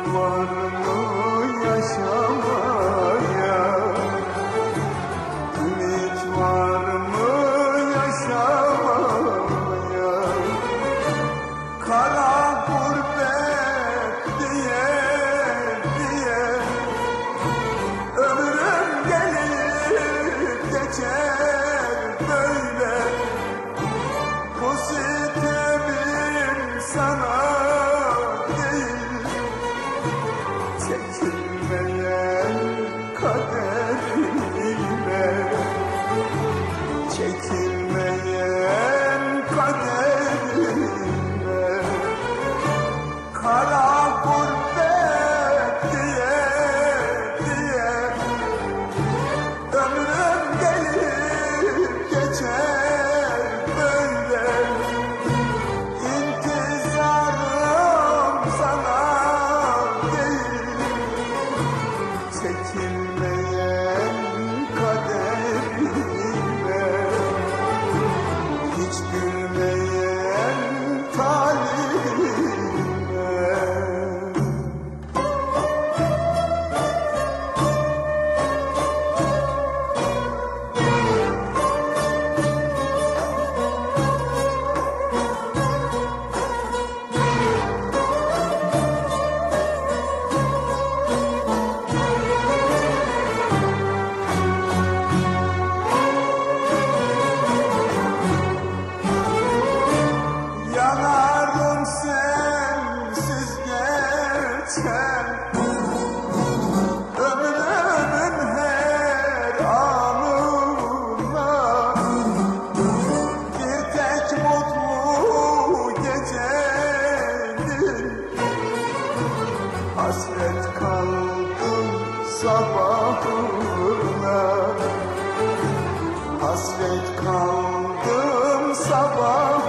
var mı yaşamaya? Ümit var mı yaşamaya? Kara gurbet diye diye ömrüm gelip geçer böyle. Bu sitemim sana değil, çekilmeyen kaderime, çekilmeyen kaderime. Kara gurbet diye diye ömrüm gelip geçer böyle. İntizarım sana değil, çekilmeyen kaderime, hiç gülmeyen talihime. Yanarım sensiz geçen ömrümün her anına. Bir tek mutlu gecenin hasret kaldım sabahına, hasret kaldım sabahına.